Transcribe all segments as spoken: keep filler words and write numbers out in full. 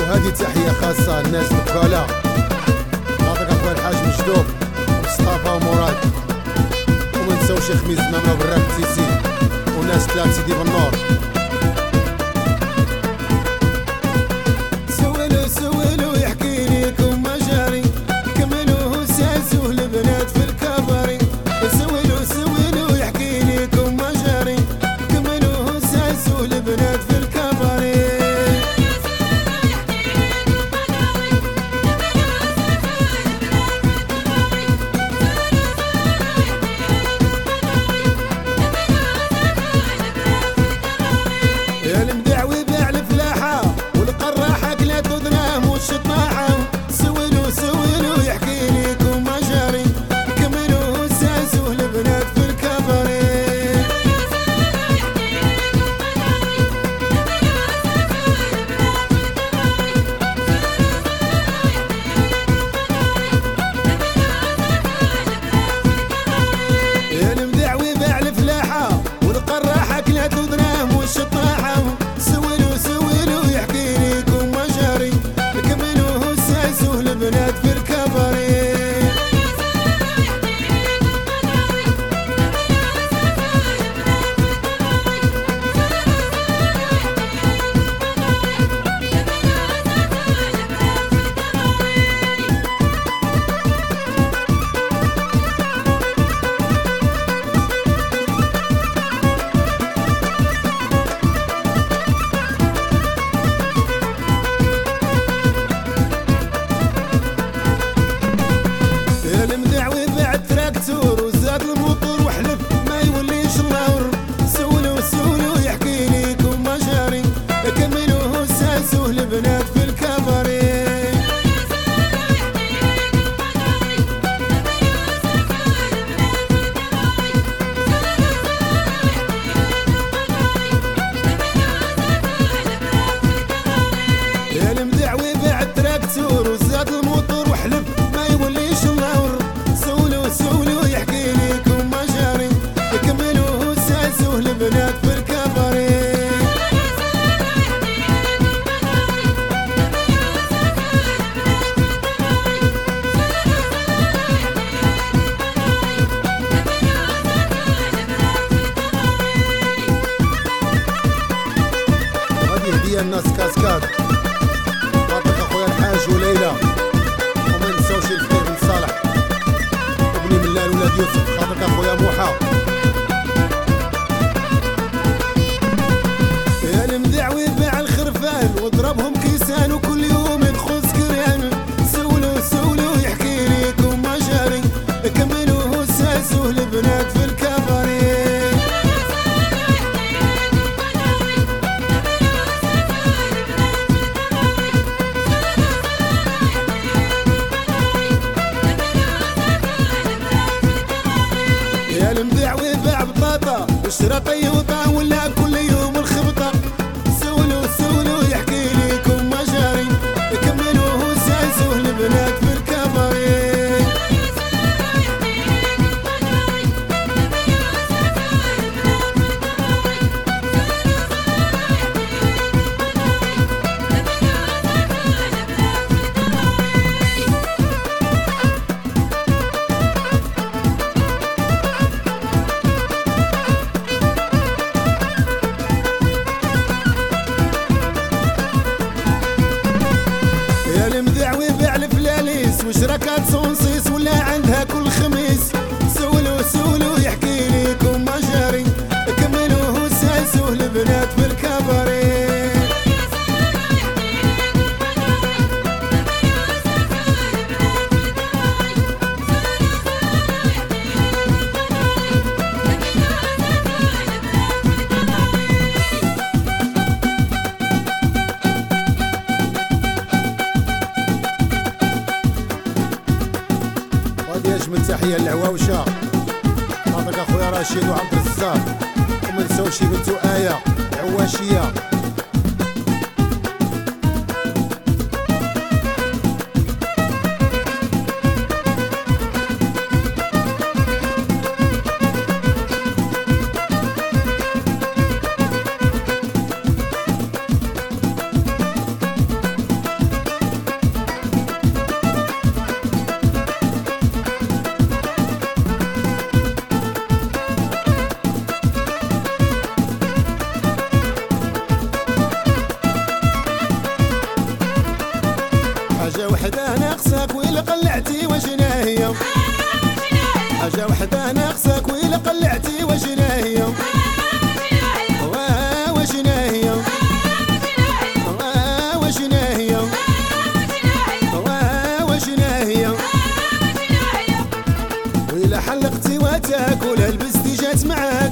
وهذه تحية خاصة الناس البقالة، خاطرك اخويا الحاج مجدوب مصطفى ومراد، وما نساوش خميس ماما وبراك تيسي وناس ثلاث سيدي بالنور. سولو سولو يحكي ليكم مجاري، كملوه ساسوه البنات في الكباري. سولو سولو يحكي ليكم مجاري، كملوه ساسوه البنات في الكباري. المدعوي باع الفلاحة والقراحة كلات ودراهم والشطاحة. سولو سولو يحكي ليكم مجاري، كملوه ساسوه البنات في الكباري. المدعوي باع الفلاحة والقراحة كلات ودراهم والشطاحة. سولو سولو يحكي ليكم مجاري، كملوه ساسوه البنات في الكباري. المدعوي باع التراكتور وزاد الموتور وحلف ما يوليش النور. سولو سولو يحكي ليكم مجاري، كملوه ساسوه البنات في الكباري. المدعوي باع التراكتور وزاد الموتور وحلف ما يوليش النور. سولو سولو يحكي ليكم مجاري، كملوه ساسوه البنات في الكباري. وهذه هدية الناس كاسكاد، خاطرك اخويا الحاج وليلى، وما نساوش الفقير بن صالح وبني ملال ولاد يوسف، خاطرك اخويا موحى. المدعوي باع الخرفان وضربهم كيسان وكل يوم يدخل سكران. سولو سولو يحكي ليكم مجاري، كملوه ساسوه البنات في الكباري. يا المدعوي باع بطاطا واشترى طيوطة ولا كل يوم الخبطة. سولو سولو يحكي ليكم مجاري، كملوه ساسوه البنات في الكباري. المدعوي باع الفلاليس وشركات صونصيس ولا عندها كل خميس. سولو سولو يحكي ليكم مجاري، كملوه ساسوه البنات في الكباري. وهذه اجمل تحية للعواوشة، خاطرك اخويا رشيد وعبد الرزاق، وما نساوش بنتو آية العواشية. حاجة وحدة ناقصك وإلا قلعتي وشنا هي حاجة وحدة ناقصك وإلا قلعتي وشنا هي وشنا هي وشنا هي وشنا هي وإلا حلقتي وتاكل لبستي جات معاك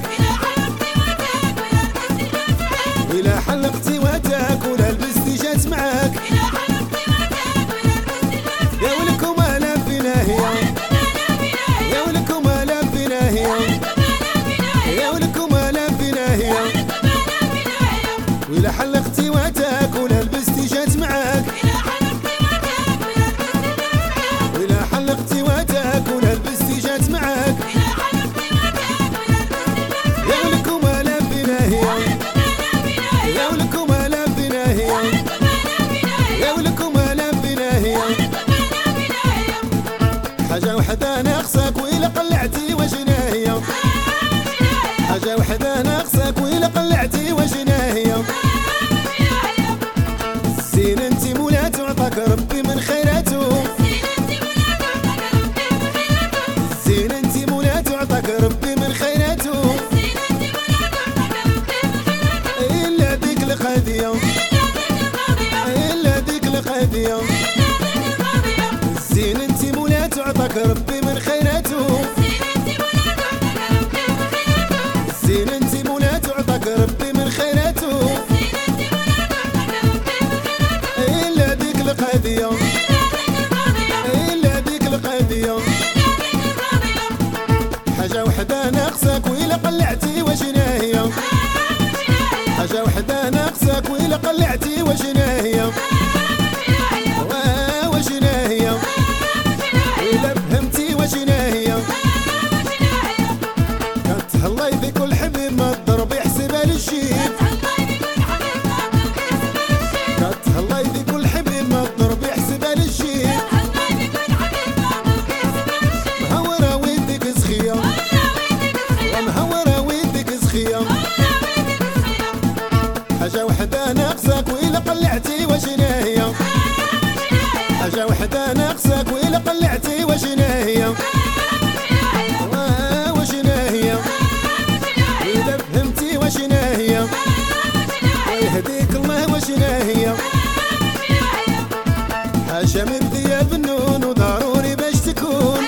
وإلا حلقتي وتاكل لبستي جات معاك يا ولكم انا فينا هي يا ولكم انا فينا هي يا ولكم انا فينا هي وإلا حلقتي وتاكل لبستي جات معاك وإلا حلقتي وتاكل لبستي جات معاك يا ولكم انا فينا هي يا ولكم انا فينا هي يا ولكم انا فينا هي حاجة وحدة ناقصك وإلا قلعتي وشنا هي حاجة وحدة ناقصك وإلا قلعتي وشنا هي الزين انتي مولا تعطاك ربي من خيراته الزين انتي مولا تعطاك ربي من خيراته إلا ديك القضية إلا ديك القضية الزين انتي مولا تعطاك ربي من خيراته الزين انتي مولا تعطاك ربي من خيراته إلا ديك القضية إلا ديك القضية حاجة وحدة ناقصك وإلا قلعتي وشنا هي حاجة وحدة ناقصك وإلا قلعتي وشنا هي وشنا هي إلا فهمتي وشنا هي كتهلاي في كل حبيب ما الضرب يحسبها للشيب كتهلاي في كل حبيب ما الضرب يحسبها للشيب مهورة ويدك سخية ومهورة ويدك سخية حاجة وحدة ناقصك وإلا قلعتي وشنا هي حاجة وحدة ناقصك وإلا قلعتي وشنا هي وشنا هي إذا فهمتي وشنا هي ويهديك الله وشنا هي حاجة مبدية بالنون وضروري باش تكون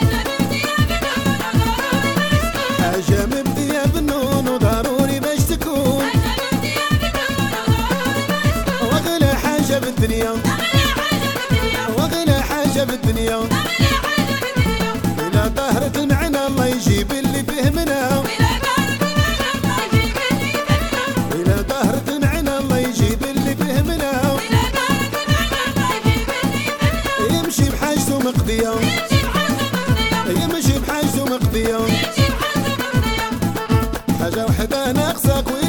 حاجة مبدية بالنون وضروري باش تكون وأغلى حاجة بالدنيا وأغلى حاجة بالدنيا إلى ظهرت المعنى الله يجيب اللي فهمنا إلى ظهرت المعنى الله يجيب اللي فهمنا يمشي بحاجته مقضية يمشي بحاجته مقضية حاجة وحدة ناقصك